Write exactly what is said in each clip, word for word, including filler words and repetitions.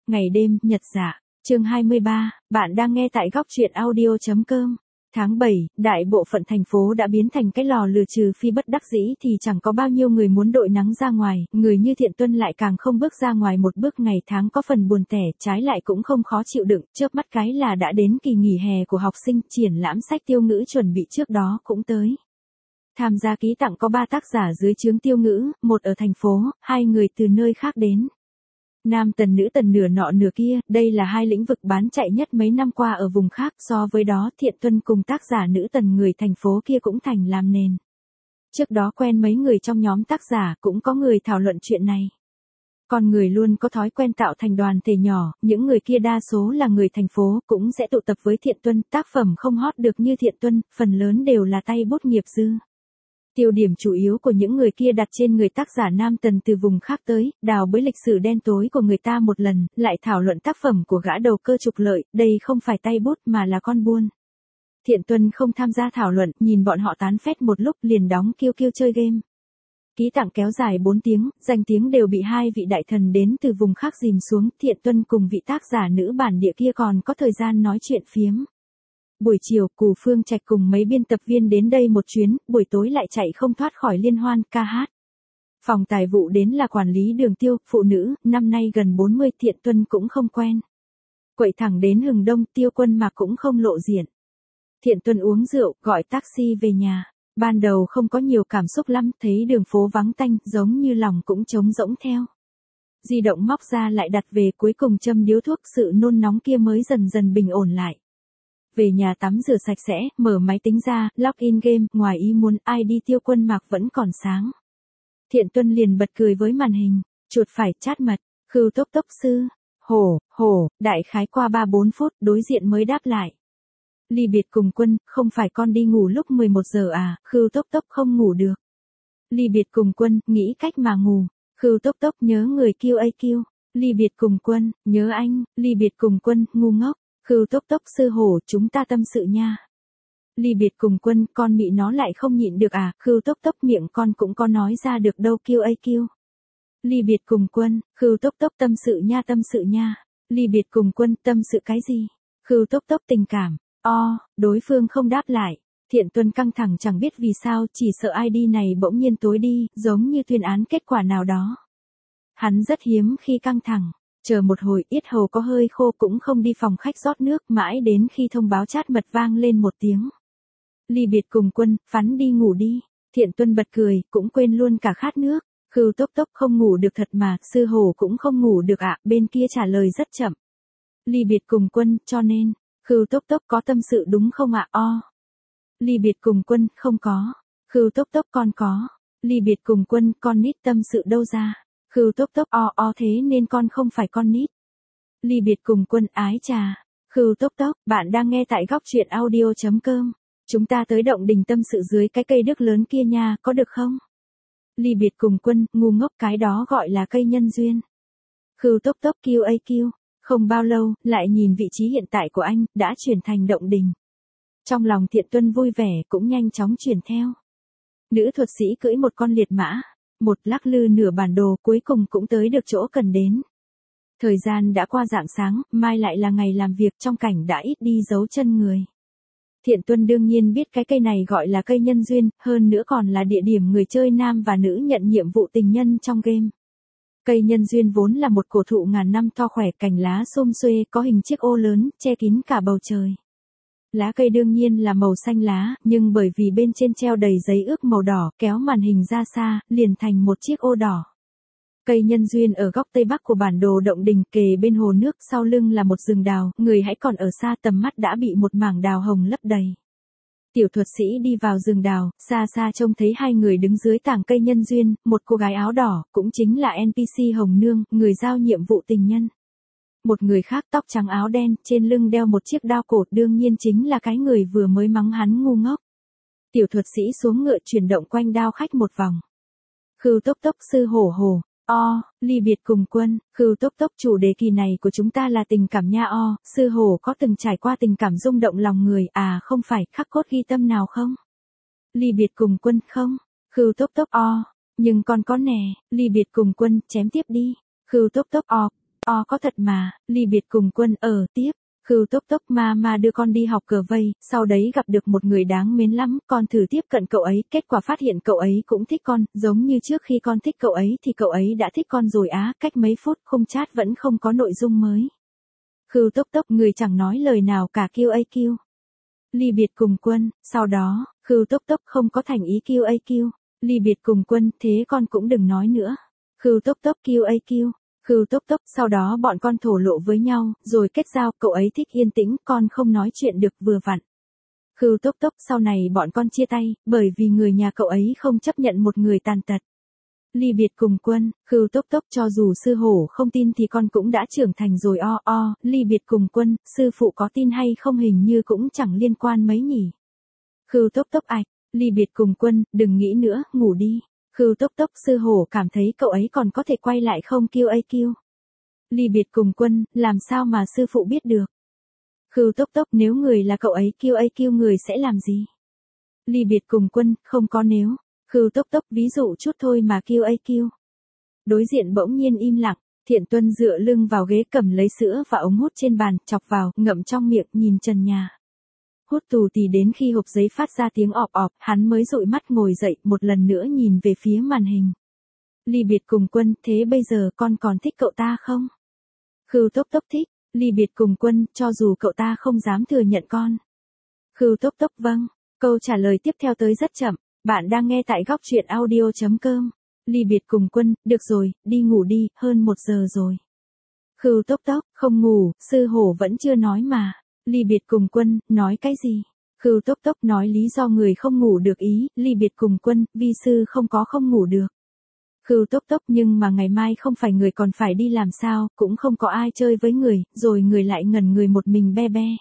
ngày đêm, nhật dạ. Chương hai mươi ba, bạn đang nghe tại góc truyện audio chấm com. Tháng bảy, đại bộ phận thành phố đã biến thành cái lò lửa, trừ phi bất đắc dĩ thì chẳng có bao nhiêu người muốn đội nắng ra ngoài, người như Thiện Tuân lại càng không bước ra ngoài một bước, ngày tháng có phần buồn tẻ, trái lại cũng không khó chịu đựng, chớp mắt cái là đã đến kỳ nghỉ hè của học sinh, triển lãm sách Tiêu Ngữ chuẩn bị trước đó cũng tới. Tham gia ký tặng có ba tác giả dưới trướng Tiêu Ngữ, một ở thành phố, hai người từ nơi khác đến. Nam tần nữ tần nửa nọ nửa kia, đây là hai lĩnh vực bán chạy nhất mấy năm qua ở vùng khác, so với đó Thiện Tuân cùng tác giả nữ tần người thành phố kia cũng thành làm nền. Trước đó quen mấy người trong nhóm tác giả, cũng có người thảo luận chuyện này. Con người luôn có thói quen tạo thành đoàn thể nhỏ, những người kia đa số là người thành phố, cũng sẽ tụ tập với Thiện Tuân, tác phẩm không hot được như Thiện Tuân, phần lớn đều là tay bút nghiệp dư. Tiêu điểm chủ yếu của những người kia đặt trên người tác giả nam tần từ vùng khác tới, đào bới lịch sử đen tối của người ta một lần, lại thảo luận tác phẩm của gã đầu cơ trục lợi, đây không phải tay bút mà là con buôn. Thiện Tuân không tham gia thảo luận, nhìn bọn họ tán phét một lúc liền đóng kiêu kiêu chơi game. Ký tặng kéo dài bốn tiếng, danh tiếng đều bị hai vị đại thần đến từ vùng khác dìm xuống, Thiện Tuân cùng vị tác giả nữ bản địa kia còn có thời gian nói chuyện phiếm. Buổi chiều, Cù Phương Trạch cùng mấy biên tập viên đến đây một chuyến, buổi tối lại chạy không thoát khỏi liên hoan ca hát. Phòng tài vụ đến là quản lý Đường Tiêu, phụ nữ, năm nay gần bốn mươi, Thiện Tuân cũng không quen. Quậy thẳng đến Hừng Đông, Tiêu Quân Mạc cũng không lộ diện. Thiện Tuân uống rượu, gọi taxi về nhà. Ban đầu không có nhiều cảm xúc lắm, thấy đường phố vắng tanh, giống như lòng cũng trống rỗng theo. Di động móc ra lại đặt về, cuối cùng châm điếu thuốc, sự nôn nóng kia mới dần dần bình ổn lại. Về nhà tắm rửa sạch sẽ, mở máy tính ra, login game, ngoài ý muốn, i đê Tiêu Quân Mạc vẫn còn sáng. Thiện Tuân liền bật cười với màn hình, chuột phải chat mật, khưu tốc tốc sư, hổ, hổ, đại khái qua ba bốn phút, đối diện mới đáp lại. Ly biệt cùng Quân, không phải con đi ngủ lúc mười một giờ à, khưu tốc tốc không ngủ được. Ly biệt cùng Quân, nghĩ cách mà ngủ, khưu tốc tốc nhớ người kêu a kêu. Ly biệt cùng Quân, nhớ anh, ly biệt cùng Quân, ngu ngốc. Khưu tốc tốc sư hổ, chúng ta tâm sự nha. Ly biệt cùng Quân, con mị nó lại không nhịn được à, khưu tốc tốc miệng con cũng có nói ra được đâu, kêu a kêu. Ly biệt cùng Quân, khưu tốc tốc tâm sự nha tâm sự nha. Ly biệt cùng Quân, tâm sự cái gì? Khưu tốc tốc tình cảm. O, đối phương không đáp lại. Thiện Tuân căng thẳng chẳng biết vì sao, chỉ sợ i đê này bỗng nhiên tối đi, giống như tuyên án kết quả nào đó. Hắn rất hiếm khi căng thẳng. Chờ một hồi, yết hầu có hơi khô cũng không đi phòng khách rót nước, mãi đến khi thông báo chat mật vang lên một tiếng. Ly biệt cùng Quân, phắn đi ngủ đi. Thiện Tuân bật cười, cũng quên luôn cả khát nước. Khưu tốc tốc không ngủ được thật mà, sư hổ cũng không ngủ được ạ, à, bên kia trả lời rất chậm. Ly biệt cùng Quân, cho nên, khưu tốc tốc có tâm sự đúng không ạ? À? O. Ly biệt cùng Quân, không có. Khưu tốc tốc con có. Ly biệt cùng Quân, con nít tâm sự đâu ra? Khưu tốc tốc o o thế nên con không phải con nít. Ly biệt cùng Quân, ái chà. Khưu tốc tốc, bạn đang nghe tại góc truyện audio chấm com. Chúng ta tới động đình tâm sự dưới cái cây đức lớn kia nha, có được không? Ly biệt cùng Quân, ngu ngốc, cái đó gọi là cây nhân duyên. Khưu tốc tốc kêu a kêu. Không bao lâu, lại nhìn vị trí hiện tại của anh, đã chuyển thành động đình. Trong lòng Thiện Tuân vui vẻ, cũng nhanh chóng chuyển theo. Nữ thuật sĩ cưỡi một con liệt mã. Một lắc lư nửa bản đồ, cuối cùng cũng tới được chỗ cần đến. Thời gian đã qua rạng sáng, mai lại là ngày làm việc, trong cảnh đã ít đi dấu chân người. Thiện Tuân đương nhiên biết cái cây này gọi là cây nhân duyên, hơn nữa còn là địa điểm người chơi nam và nữ nhận nhiệm vụ tình nhân trong game. Cây nhân duyên vốn là một cổ thụ ngàn năm to khỏe, cành lá xum xuê, có hình chiếc ô lớn, che kín cả bầu trời. Lá cây đương nhiên là màu xanh lá, nhưng bởi vì bên trên treo đầy giấy ước màu đỏ, kéo màn hình ra xa, liền thành một chiếc ô đỏ. Cây nhân duyên ở góc tây bắc của bản đồ động đình, kề bên hồ nước, sau lưng là một rừng đào, người hãy còn ở xa, tầm mắt đã bị một mảng đào hồng lấp đầy. Tiểu thuật sĩ đi vào rừng đào, xa xa trông thấy hai người đứng dưới tảng cây nhân duyên, một cô gái áo đỏ, cũng chính là en pê xê Hồng Nương, người giao nhiệm vụ tình nhân. Một người khác tóc trắng áo đen, trên lưng đeo một chiếc đao cột, đương nhiên chính là cái người vừa mới mắng hắn ngu ngốc. Tiểu thuật sĩ xuống ngựa chuyển động quanh đao khách một vòng. Khưu tốc tốc sư hổ hổ. O, ly biệt cùng Quân, khưu tốc tốc, chủ đề kỳ này của chúng ta là tình cảm nha. O, sư hổ có từng trải qua tình cảm rung động lòng người, à không phải, khắc cốt ghi tâm nào không? Ly biệt cùng Quân, không. Khưu tốc tốc o, nhưng con có nè, ly biệt cùng Quân, chém tiếp đi. Khưu tốc tốc o, O có thật mà, ly biệt cùng Quân ở tiếp. Khưu tốc tốc ma ma đưa con đi học cờ vây, sau đấy gặp được một người đáng mến lắm, con thử tiếp cận cậu ấy, kết quả phát hiện cậu ấy cũng thích con, giống như trước khi con thích cậu ấy thì cậu ấy đã thích con rồi á, cách mấy phút khung chat vẫn không có nội dung mới. Khưu tốc tốc người chẳng nói lời nào cả Q A Q. Ly biệt cùng Quân, sau đó, Khưu tốc tốc không có thành ý Q A Q. Ly biệt cùng Quân, thế con cũng đừng nói nữa. Khưu tốc tốc Q A Q. Khưu tốc tốc, sau đó bọn con thổ lộ với nhau, rồi kết giao, cậu ấy thích yên tĩnh, con không nói chuyện được vừa vặn. Khưu tốc tốc, sau này bọn con chia tay, bởi vì người nhà cậu ấy không chấp nhận một người tàn tật. Ly biệt cùng Quân, Khưu tốc tốc, cho dù sư hổ không tin thì con cũng đã trưởng thành rồi o o, ly biệt cùng Quân, sư phụ có tin hay không hình như cũng chẳng liên quan mấy nhỉ. Khưu tốc tốc ạch, ly biệt cùng Quân, đừng nghĩ nữa, ngủ đi. Khưu tốc tốc, sư hổ cảm thấy cậu ấy còn có thể quay lại không Q A Q. Ly biệt cùng Quân, làm sao mà sư phụ biết được. Khưu tốc tốc, nếu người là cậu ấy Q A Q người sẽ làm gì? Ly biệt cùng Quân, không có nếu. Khưu tốc tốc, ví dụ chút thôi mà Q A Q. Đối diện bỗng nhiên im lặng, Thiện Tuân dựa lưng vào ghế cầm lấy sữa và ống hút trên bàn, chọc vào, ngậm trong miệng, nhìn trần nhà. Hút tù tì đến khi hộp giấy phát ra tiếng ọp ọp, hắn mới dụi mắt ngồi dậy, một lần nữa nhìn về phía màn hình. Ly biệt cùng Quân, thế bây giờ con còn thích cậu ta không? Khưu tốc tốc thích. Ly biệt cùng Quân, cho dù cậu ta không dám thừa nhận con. Khưu tốc tốc vâng. Câu trả lời tiếp theo tới rất chậm. Bạn đang nghe tại góc truyện audio chấm com. Ly biệt cùng Quân, được rồi, đi ngủ đi, hơn một giờ rồi. Khưu tốc tốc, không ngủ, sư hổ vẫn chưa nói mà. Ly biệt cùng Quân, nói cái gì? Khưu tốc tốc nói lý do người không ngủ được ý, ly biệt cùng Quân, vi sư không có không ngủ được. Khưu tốc tốc, nhưng mà ngày mai không phải người còn phải đi làm sao, cũng không có ai chơi với người, rồi người lại ngẩn người một mình be be.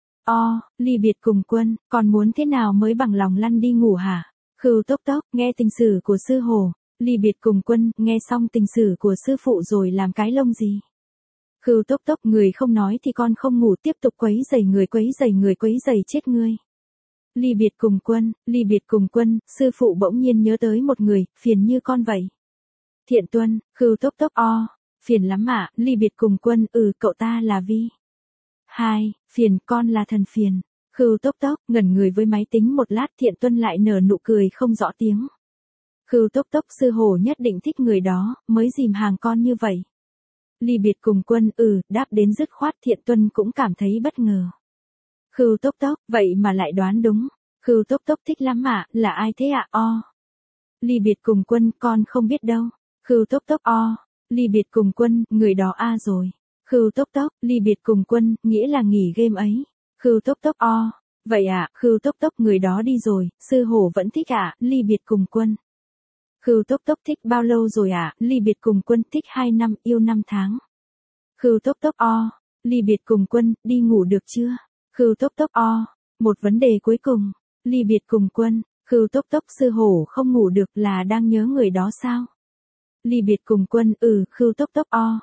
O, ly biệt cùng Quân, còn muốn thế nào mới bằng lòng lăn đi ngủ hả? Khưu tốc tốc, nghe tình sử của sư hổ. Ly biệt cùng Quân, nghe xong tình sử của sư phụ rồi làm cái lông gì? Khưu tốc tốc, người không nói thì con không ngủ, tiếp tục quấy rầy người, quấy rầy người, quấy rầy chết ngươi. Ly biệt cùng Quân, ly biệt cùng Quân, sư phụ bỗng nhiên nhớ tới một người, phiền như con vậy. Thiện Tuân, Khưu tốc tốc o, phiền lắm ạ, ly biệt cùng Quân, ừ, cậu ta là Vi. Hai, phiền, con là thần phiền. Khưu tốc tốc, ngẩn người với máy tính một lát, Thiện Tuân lại nở nụ cười không rõ tiếng. Khưu tốc tốc, sư hổ nhất định thích người đó, mới dìm hàng con như vậy. Ly biệt cùng Quân, ừ, đáp đến dứt khoát, Thiện Tuân cũng cảm thấy bất ngờ. Khưu tốc tốc, vậy mà lại đoán đúng. Khưu tốc tốc, thích lắm ạ, là ai thế ạ o? Ly biệt cùng Quân, con không biết đâu. Khưu tốc tốc o, ly biệt cùng Quân, người đó a rồi. Khưu tốc tốc, ly biệt cùng Quân, nghĩa là nghỉ game ấy. Khưu tốc tốc o, vậy ạ, Khưu tốc tốc, người đó đi rồi, sư hổ vẫn thích ạ, ly biệt cùng Quân. Khưu tốc tốc, thích bao lâu rồi ạ, ly biệt cùng Quân, thích hai năm, yêu năm tháng. Khưu tốc tốc o, ly biệt cùng Quân, đi ngủ được chưa? Khưu tốc tốc o, một vấn đề cuối cùng, ly biệt cùng Quân, Khưu tốc tốc, sư hổ không ngủ được là đang nhớ người đó sao? Ly biệt cùng Quân, ừ, Khưu tốc tốc o.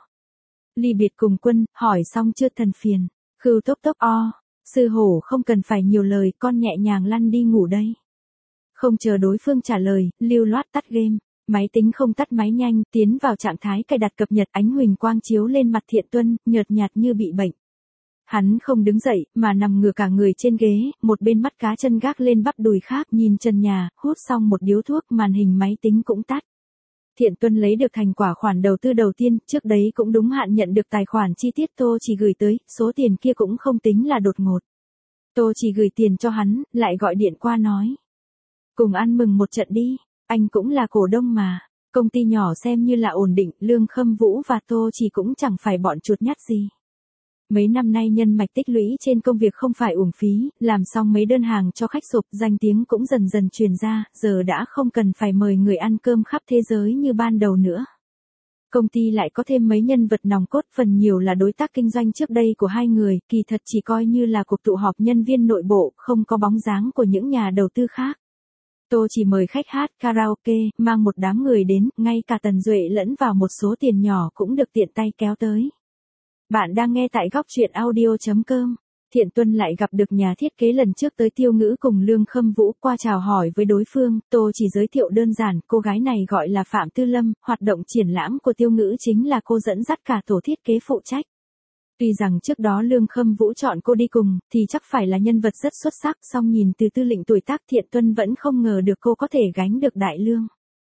Ly biệt cùng Quân, hỏi xong chưa thần phiền? Khưu tốc tốc o, sư hổ không cần phải nhiều lời, con nhẹ nhàng lăn đi ngủ đây. Không chờ đối phương trả lời, lưu loát tắt game. Máy tính không tắt máy nhanh, tiến vào trạng thái cài đặt cập nhật, ánh huỳnh quang chiếu lên mặt Thiện Tuân, nhợt nhạt như bị bệnh. Hắn không đứng dậy, mà nằm ngửa cả người trên ghế, một bên mắt cá chân gác lên bắp đùi khác, nhìn trần nhà, hút xong một điếu thuốc, màn hình máy tính cũng tắt. Thiện Tuân lấy được thành quả khoản đầu tư đầu tiên, trước đấy cũng đúng hạn nhận được tài khoản chi tiết Tô chỉ gửi tới, số tiền kia cũng không tính là đột ngột. Tô chỉ gửi tiền cho hắn, lại gọi điện qua nói. Cùng ăn mừng một trận đi, anh cũng là cổ đông mà. Công ty nhỏ xem như là ổn định, Lương Khâm Vũ và Tô chỉ cũng chẳng phải bọn chuột nhắt gì. Mấy năm nay nhân mạch tích lũy trên công việc không phải uổng phí, làm xong mấy đơn hàng cho khách sộp, danh tiếng cũng dần dần truyền ra, giờ đã không cần phải mời người ăn cơm khắp thế giới như ban đầu nữa. Công ty lại có thêm mấy nhân vật nòng cốt, phần nhiều là đối tác kinh doanh trước đây của hai người, kỳ thật chỉ coi như là cuộc tụ họp nhân viên nội bộ, không có bóng dáng của những nhà đầu tư khác. Tô chỉ mời khách hát karaoke, mang một đám người đến, ngay cả Tần Duệ lẫn vào một số tiền nhỏ cũng được tiện tay kéo tới. Bạn đang nghe tại góc truyện audio chấm com. Thiện Tuân lại gặp được nhà thiết kế lần trước tới Tiêu Ngữ cùng Lương Khâm Vũ, qua chào hỏi với đối phương, Tô chỉ giới thiệu đơn giản, cô gái này gọi là Phạm Tư Lâm, hoạt động triển lãm của Tiêu Ngữ chính là cô dẫn dắt cả tổ thiết kế phụ trách. Tuy rằng trước đó Lương Khâm Vũ chọn cô đi cùng, thì chắc phải là nhân vật rất xuất sắc, song nhìn từ tư lệnh tuổi tác Thiện Tuân vẫn không ngờ được cô có thể gánh được đại lương.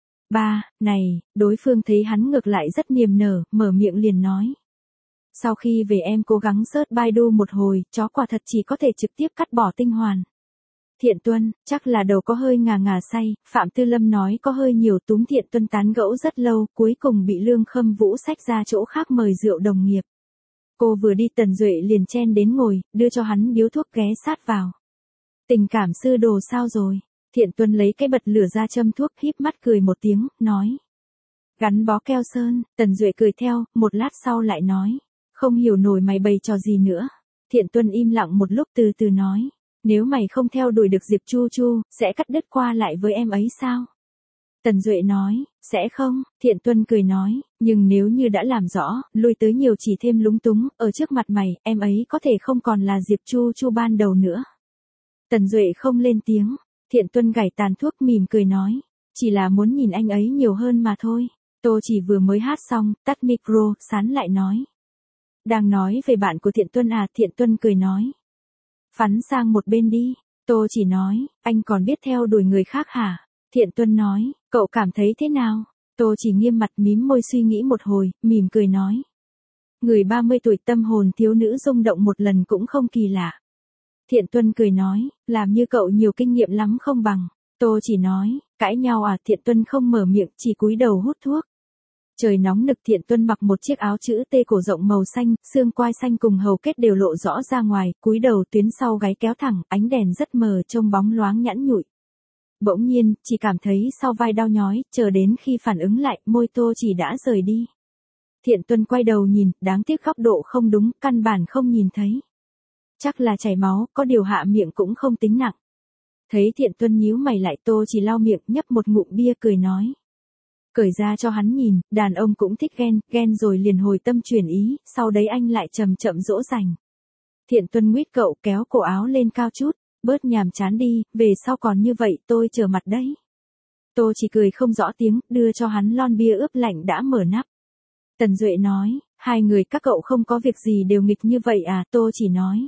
Ba, này, đối phương thấy hắn ngược lại rất niềm nở, mở miệng liền nói. Sau khi về em cố gắng search Baidu một hồi, chó quả thật chỉ có thể trực tiếp cắt bỏ tinh hoàn. Thiện Tuân, chắc là đầu có hơi ngà ngà say, Phạm Tư Lâm nói có hơi nhiều, túm Thiện Tuân tán gẫu rất lâu, cuối cùng bị Lương Khâm Vũ xách ra chỗ khác mời rượu đồng nghiệp. Cô vừa đi Tần Duệ liền chen đến ngồi, đưa cho hắn điếu thuốc ghé sát vào. Tình cảm sư đồ sao rồi? Thiện Tuân lấy cái bật lửa ra châm thuốc, híp mắt cười một tiếng, nói. Gắn bó keo sơn, Tần Duệ cười theo, một lát sau lại nói. Không hiểu nổi mày bày trò gì nữa. Thiện Tuân im lặng một lúc từ từ nói. Nếu mày không theo đuổi được Diệp Chu Chu, sẽ cắt đứt qua lại với em ấy sao? Tần Duệ nói, sẽ không, Thiện Tuân cười nói, nhưng nếu như đã làm rõ, lui tới nhiều chỉ thêm lúng túng, ở trước mặt mày, em ấy có thể không còn là Diệp Chu Chu ban đầu nữa. Tần Duệ không lên tiếng, Thiện Tuân gảy tàn thuốc mỉm cười nói, chỉ là muốn nhìn anh ấy nhiều hơn mà thôi. Tô chỉ vừa mới hát xong, tắt micro, Sán lại nói. Đang nói về bạn của Thiện Tuân à? Thiện Tuân cười nói. Phắn sang một bên đi. Tô chỉ nói, anh còn biết theo đuổi người khác hả? Thiện Tuân nói, cậu cảm thấy thế nào? Tô chỉ nghiêm mặt mím môi suy nghĩ một hồi, mỉm cười nói. Người ba mươi tuổi tâm hồn thiếu nữ rung động một lần cũng không kỳ lạ. Thiện Tuân cười nói, làm như cậu nhiều kinh nghiệm lắm không bằng. Tô chỉ nói, cãi nhau à? Thiện Tuân không mở miệng, chỉ cúi đầu hút thuốc. Trời nóng nực, Thiện Tuân mặc một chiếc áo chữ T cổ rộng màu xanh, xương quai xanh cùng hầu kết đều lộ rõ ra ngoài, cúi đầu tuyến sau gáy kéo thẳng, ánh đèn rất mờ trông bóng loáng nhẵn nhụi. Bỗng nhiên, chỉ cảm thấy sau vai đau nhói, chờ đến khi phản ứng lại, môi Tô chỉ đã rời đi. Thiện Tuân quay đầu nhìn, đáng tiếc góc độ không đúng, căn bản không nhìn thấy. Chắc là chảy máu, có điều hạ miệng cũng không tính nặng. Thấy Thiện Tuân nhíu mày lại, Tô chỉ lau miệng, nhấp một ngụm bia cười nói. Cởi ra cho hắn nhìn, đàn ông cũng thích ghen, ghen rồi liền hồi tâm chuyển ý, sau đấy anh lại chậm chậm dỗ dành. Thiện Tuân nguyết cậu, kéo cổ áo lên cao chút, bớt nhàm chán đi, về sau còn như vậy tôi chờ mặt đấy. Tô chỉ cười không rõ tiếng, đưa cho hắn lon bia ướp lạnh đã mở nắp. Tần Duệ nói, hai người các cậu không có việc gì đều nghịch như vậy à? Tô chỉ nói.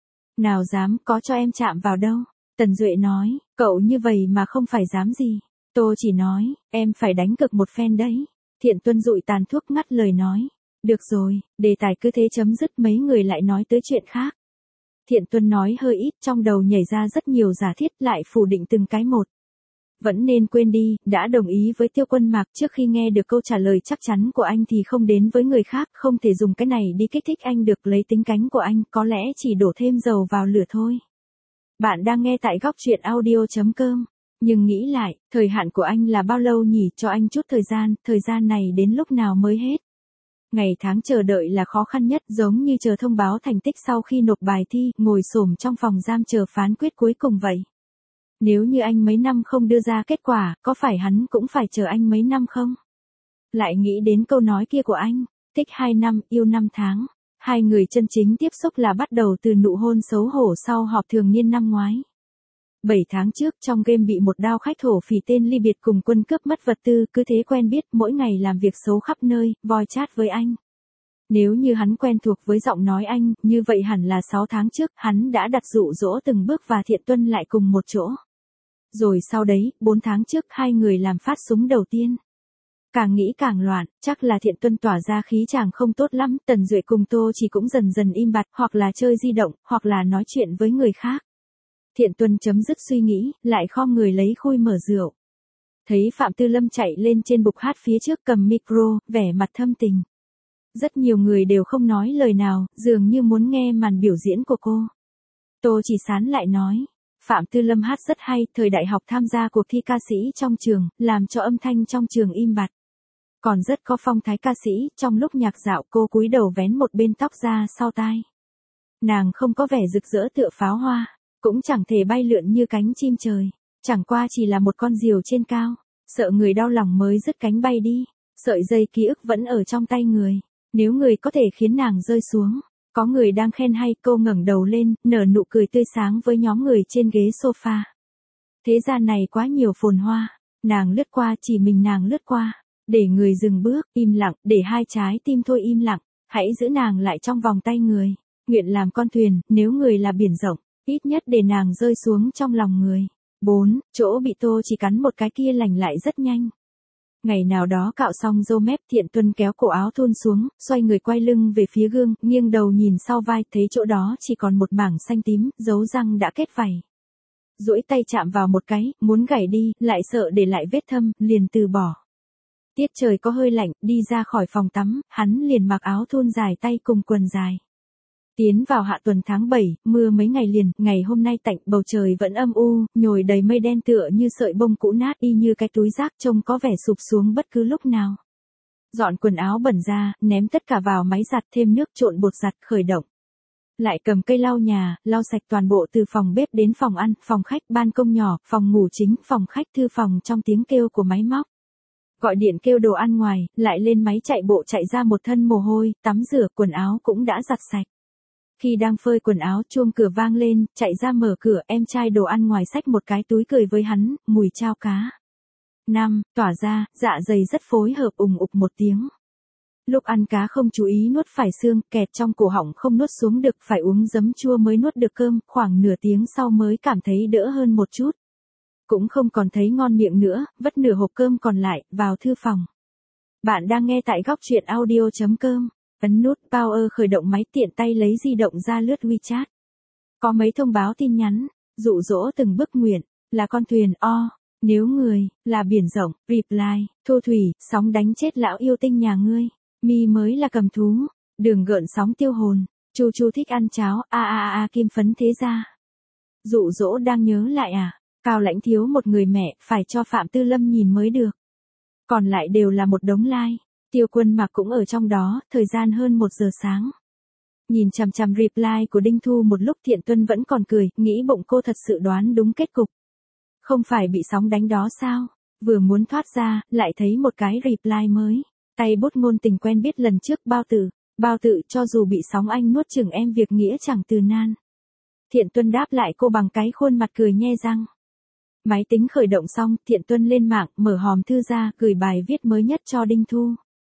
Nào dám, có cho em chạm vào đâu. Tần Duệ nói, cậu như vậy mà không phải dám gì. Tô chỉ nói, em phải đánh cực một phen đấy. Thiện Tuân dụi tàn thuốc ngắt lời nói. Được rồi, đề tài cứ thế chấm dứt, mấy người lại nói tới chuyện khác. Thiện Tuân nói hơi ít, trong đầu nhảy ra rất nhiều giả thiết, lại phủ định từng cái một. Vẫn nên quên đi, đã đồng ý với Tiêu Quân Mạc, trước khi nghe được câu trả lời chắc chắn của anh thì không đến với người khác, không thể dùng cái này đi kích thích anh được, lấy tính cánh của anh, có lẽ chỉ đổ thêm dầu vào lửa thôi. Bạn đang nghe tại góc truyện audio chấm com. Nhưng nghĩ lại, thời hạn của anh là bao lâu nhỉ? Cho anh chút thời gian, thời gian này đến lúc nào mới hết? Ngày tháng chờ đợi là khó khăn nhất, giống như chờ thông báo thành tích sau khi nộp bài thi, ngồi xổm trong phòng giam chờ phán quyết cuối cùng vậy. Nếu như anh mấy năm không đưa ra kết quả, có phải hắn cũng phải chờ anh mấy năm không? Lại nghĩ đến câu nói kia của anh, thích hai năm, yêu năm tháng. Hai người chân chính tiếp xúc là bắt đầu từ nụ hôn xấu hổ sau họp thường niên năm ngoái. Bảy tháng trước, trong game bị một đao khách thổ phỉ tên ly biệt cùng quân cướp mất vật tư, cứ thế quen biết, mỗi ngày làm việc xấu khắp nơi, voi chat với anh. Nếu như hắn quen thuộc với giọng nói anh, như vậy hẳn là sáu tháng trước, hắn đã đặt dụ dỗ từng bước và Thiện Tuân lại cùng một chỗ. Rồi sau đấy, bốn tháng trước, hai người làm phát súng đầu tiên. Càng nghĩ càng loạn, chắc là Thiện Tuân tỏa ra khí chàng không tốt lắm, Tần Duệ cùng Tô chỉ cũng dần dần im bặt, hoặc là chơi di động, hoặc là nói chuyện với người khác. Thiện Tuân chấm dứt suy nghĩ, lại khom người lấy khui mở rượu. Thấy Phạm Tư Lâm chạy lên trên bục hát phía trước cầm micro, vẻ mặt thâm tình. Rất nhiều người đều không nói lời nào, dường như muốn nghe màn biểu diễn của cô. Tô chỉ sán lại nói, Phạm Tư Lâm hát rất hay, thời đại học tham gia cuộc thi ca sĩ trong trường, làm cho âm thanh trong trường im bặt. Còn rất có phong thái ca sĩ, trong lúc nhạc dạo cô cúi đầu vén một bên tóc ra sau tai. Nàng không có vẻ rực rỡ tựa pháo hoa, cũng chẳng thể bay lượn như cánh chim trời, chẳng qua chỉ là một con diều trên cao, sợ người đau lòng mới dứt cánh bay đi, sợi dây ký ức vẫn ở trong tay người, nếu người có thể khiến nàng rơi xuống, Có người đang khen hay, cô ngẩng đầu lên, nở nụ cười tươi sáng với nhóm người trên ghế sofa. Thế gian này quá nhiều phồn hoa. Nàng lướt qua, chỉ mình nàng lướt qua. Để người dừng bước, im lặng, để hai trái tim thôi im lặng. Hãy giữ nàng lại trong vòng tay người. Nguyện làm con thuyền, nếu người là biển rộng, ít nhất để nàng rơi xuống trong lòng người. bốn. Chỗ bị Tô Chỉ cắn một cái kia lành lại rất nhanh. Ngày nào đó cạo xong râu mép, Thiện Tuân kéo cổ áo thun xuống, xoay người quay lưng về phía gương, nghiêng đầu nhìn sau vai, thấy chỗ đó chỉ còn một mảng xanh tím, dấu răng đã kết vảy. Duỗi tay chạm vào một cái, muốn gảy đi, lại sợ để lại vết thâm, liền từ bỏ. Tiết trời có hơi lạnh, đi ra khỏi phòng tắm, hắn liền mặc áo thun dài tay cùng quần dài. Tiến vào hạ tuần tháng bảy, mưa mấy ngày liền, ngày hôm nay tạnh, bầu trời vẫn âm u, nhồi đầy mây đen tựa như sợi bông cũ nát, y như cái túi rác trông có vẻ sụp xuống bất cứ lúc nào. Dọn quần áo bẩn ra, ném tất cả vào máy giặt, thêm nước trộn bột giặt, khởi động. Lại cầm cây lau nhà, lau sạch toàn bộ từ phòng bếp đến phòng ăn, phòng khách, ban công nhỏ, phòng ngủ chính, phòng khách, thư phòng trong tiếng kêu của máy móc. Gọi điện kêu đồ ăn ngoài, lại lên máy chạy bộ chạy ra một thân mồ hôi, tắm rửa, quần áo cũng đã giặt sạch. Khi đang phơi quần áo, chuông cửa vang lên, chạy ra mở cửa, em trai đồ ăn ngoài xách một cái túi cười với hắn, mùi chao cá. năm. Tỏa ra, dạ dày rất phối hợp, ùng ục một tiếng. Lúc ăn cá không chú ý nuốt phải xương, kẹt trong cổ họng không nuốt xuống được, phải uống giấm chua mới nuốt được cơm, khoảng nửa tiếng sau mới cảm thấy đỡ hơn một chút. Cũng không còn thấy ngon miệng nữa, vất nửa hộp cơm còn lại, vào thư phòng. Bạn đang nghe tại góc truyện audio chấm com. Ấn nút Power khởi động máy, tiện tay lấy di động ra lướt WeChat. Có mấy thông báo tin nhắn, dụ dỗ từng bước nguyện, là con thuyền o, nếu người, là biển rộng, reply, thu thủy, sóng đánh chết lão yêu tinh nhà ngươi, mi mới là cầm thú, đường gợn sóng tiêu hồn, chu chu thích ăn cháo, a a a kim phấn thế gia. Dụ dỗ đang nhớ lại à, Cao Lãnh thiếu một người mẹ, phải cho Phạm Tư Lâm nhìn mới được. Còn lại đều là một đống like. Tiêu Quân Mạc cũng ở trong đó, thời gian hơn một giờ sáng. Nhìn chằm chằm reply của Đinh Thu một lúc, Thiện Tuân vẫn còn cười, nghĩ bụng cô thật sự đoán đúng kết cục. Không phải bị sóng đánh đó sao? Vừa muốn thoát ra, lại thấy một cái reply mới. Tay bút ngôn tình quen biết lần trước, bao tử. Bao tử, cho dù bị sóng anh nuốt chửng em việc nghĩa chẳng từ nan. Thiện Tuân đáp lại cô bằng cái khuôn mặt cười nhe răng. Máy tính khởi động xong, Thiện Tuân lên mạng, mở hòm thư ra, gửi bài viết mới nhất cho Đinh Thu.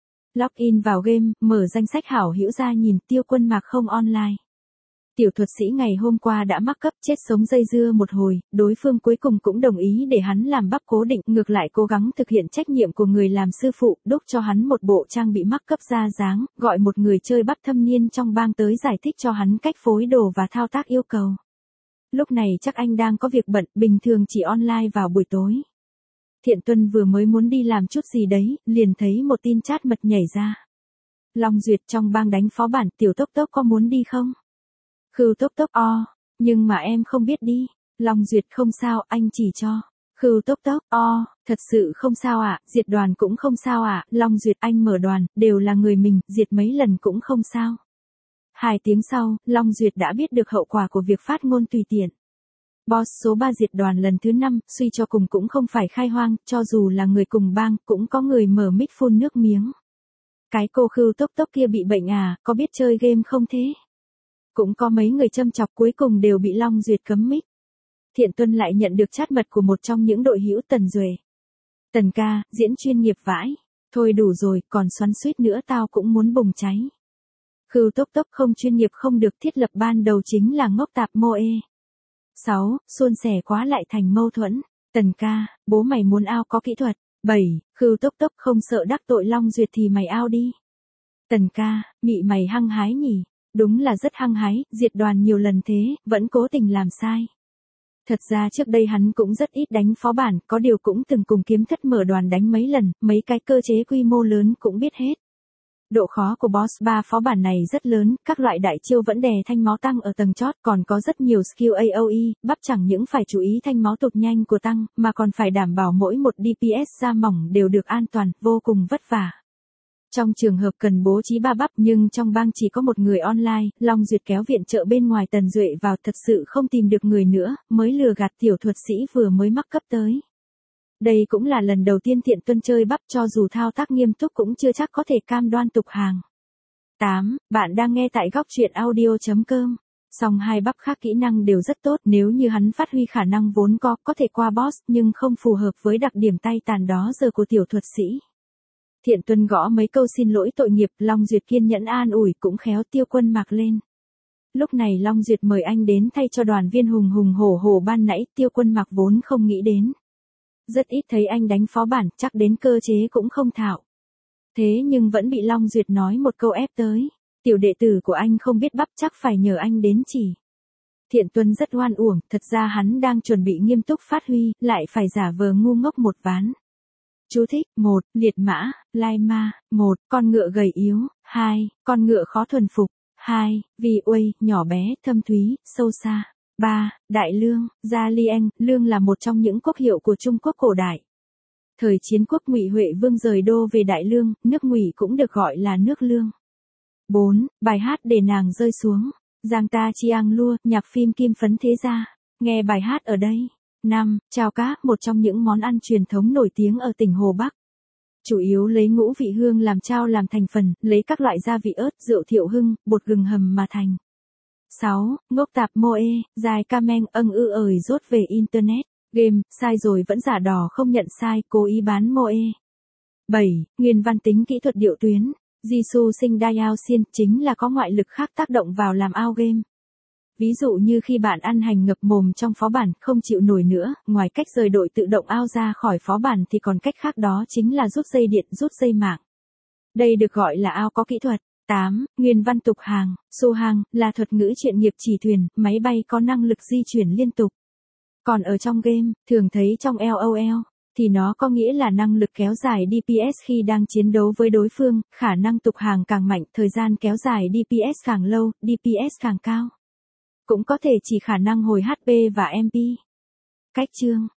Login vào game, mở danh sách hảo hữu ra nhìn, Tiêu Quân Mạc không online. Tiểu thuật sĩ ngày hôm qua đã mắc cấp, chết sống dây dưa một hồi, đối phương cuối cùng cũng đồng ý để hắn làm bắp cố định, ngược lại cố gắng thực hiện trách nhiệm của người làm sư phụ, đúc cho hắn một bộ trang bị mắc cấp ra dáng, gọi một người chơi bắp thâm niên trong bang tới giải thích cho hắn cách phối đồ và thao tác yêu cầu. Lúc này chắc anh đang có việc bận, bình thường chỉ online vào buổi tối. Thiện Tuân vừa mới muốn đi làm chút gì đấy, liền thấy một tin chat mật nhảy ra. Long Duyệt trong bang đánh phó bản, Tiểu Tốc Tốc có muốn đi không? Khưu Tốc Tốc o, nhưng mà em không biết đi. Long Duyệt không sao, anh chỉ cho. Khưu Tốc Tốc o, thật sự không sao ạ, à? Diệt đoàn cũng không sao ạ, à? Long Duyệt anh mở đoàn, đều là người mình, diệt mấy lần cũng không sao. Hai tiếng sau, Long Duyệt đã biết được hậu quả của việc phát ngôn tùy tiện. Boss số ba diệt đoàn lần thứ năm, suy cho cùng cũng không phải khai hoang, cho dù là người cùng bang, cũng có người mở mic phun nước miếng. Cái cô Khưu Tốc Tốc kia bị bệnh à, có biết chơi game không thế? Cũng có mấy người châm chọc, cuối cùng đều bị Long Duyệt cấm mic. Thiện Tuân lại nhận được chat mật của một trong những đội hữu, Tần Duệ. Tần ca, diễn chuyên nghiệp vãi. Thôi đủ rồi, còn xoắn xuýt nữa tao cũng muốn bùng cháy. Khưu Tốc Tốc không chuyên nghiệp không được, thiết lập ban đầu chính là ngốc tạp mô ê. sáu. Suôn sẻ quá lại thành mâu thuẫn. Tần ca, bố mày muốn ao có kỹ thuật. bảy. Khưu Tốc Tốc không sợ đắc tội Long Duyệt thì mày ao đi. Tần ca, mị mày hăng hái nhỉ. Đúng là rất hăng hái, diệt đoàn nhiều lần thế, vẫn cố tình làm sai. Thật ra trước đây hắn cũng rất ít đánh phó bản, có điều cũng từng cùng Kiếm Thất mở đoàn đánh mấy lần, mấy cái cơ chế quy mô lớn cũng biết hết. Độ khó của boss ba phó bản này rất lớn, các loại đại chiêu vẫn đè thanh máu tăng ở tầng chót, còn có rất nhiều skill a o e, bắp chẳng những phải chú ý thanh máu tụt nhanh của tăng, mà còn phải đảm bảo mỗi một đê pê ét da mỏng đều được an toàn, vô cùng vất vả. Trong trường hợp cần bố trí ba bắp nhưng trong bang chỉ có một người online, Long Duyệt kéo viện trợ bên ngoài Tần Duệ vào, thật sự không tìm được người nữa, mới lừa gạt tiểu thuật sĩ vừa mới mắc cấp tới. Đây cũng là lần đầu tiên Thiện Tuân chơi bắp, cho dù thao tác nghiêm túc cũng chưa chắc có thể cam đoan tục hàng. tám. Bạn đang nghe tại góc truyện audio chấm com. Song hai bắp khác kỹ năng đều rất tốt, nếu như hắn phát huy khả năng vốn có, có thể qua boss, nhưng không phù hợp với đặc điểm tay tàn đó giờ của tiểu thuật sĩ. Thiện Tuân gõ mấy câu xin lỗi tội nghiệp, Long Duyệt kiên nhẫn an ủi cũng khéo Tiêu Quân mặc lên. Lúc này Long Duyệt mời anh đến thay cho đoàn viên hùng hùng hổ hổ ban nãy, Tiêu Quân mặc vốn không nghĩ đến. Rất ít thấy anh đánh phó bản, chắc đến cơ chế cũng không thạo. Thế nhưng vẫn bị Long Duyệt nói một câu ép tới. Tiểu đệ tử của anh không biết bắp, chắc phải nhờ anh đến chỉ. Thiện Tuân rất oan uổng, thật ra hắn đang chuẩn bị nghiêm túc phát huy, lại phải giả vờ ngu ngốc một ván. Chú thích: một. Liệt mã, lai ma. một. Con ngựa gầy yếu. hai. Con ngựa khó thuần phục. hai. Vì uây, nhỏ bé, thâm thúy, sâu xa. ba. Đại lương, Gia Lieng, lương là một trong những quốc hiệu của Trung Quốc cổ đại. Thời chiến quốc Ngụy Huệ Vương rời đô về Đại Lương, nước Ngụy cũng được gọi là nước Lương. bốn. Bài hát để nàng rơi xuống. Giang ta chiang lua, nhạc phim Kim Phấn Thế Gia. Nghe bài hát ở đây. năm. Chao cá, một trong những món ăn truyền thống nổi tiếng ở tỉnh Hồ Bắc. Chủ yếu lấy ngũ vị hương làm chao làm thành phần, lấy các loại gia vị ớt, rượu thiệu hưng, bột gừng hầm mà thành. sáu. Ngốc tạp moe, dài cameng âng ư ời rốt về Internet. Game, sai rồi vẫn giả đò không nhận sai, cố ý bán moe. bảy. Nguyên văn tính kỹ thuật điệu tuyến. Jisoo sinh Dayao Xiên chính là có ngoại lực khác tác động vào làm ao game. Ví dụ như khi bạn ăn hành ngập mồm trong phó bản, không chịu nổi nữa, ngoài cách rời đội tự động ao ra khỏi phó bản thì còn cách khác, đó chính là rút dây điện, rút dây mạng. Đây được gọi là ao có kỹ thuật. tám. Nguyên văn tục hàng. Xu hàng, là thuật ngữ chuyên nghiệp chỉ thuyền, máy bay có năng lực di chuyển liên tục. Còn ở trong game, thường thấy trong LOL, thì nó có nghĩa là năng lực kéo dài đê pê ét khi đang chiến đấu với đối phương, khả năng tục hàng càng mạnh, thời gian kéo dài đê pê ét càng lâu, đê pê ét càng cao. Cũng có thể chỉ khả năng hồi hát pê và em pê. Cách chương.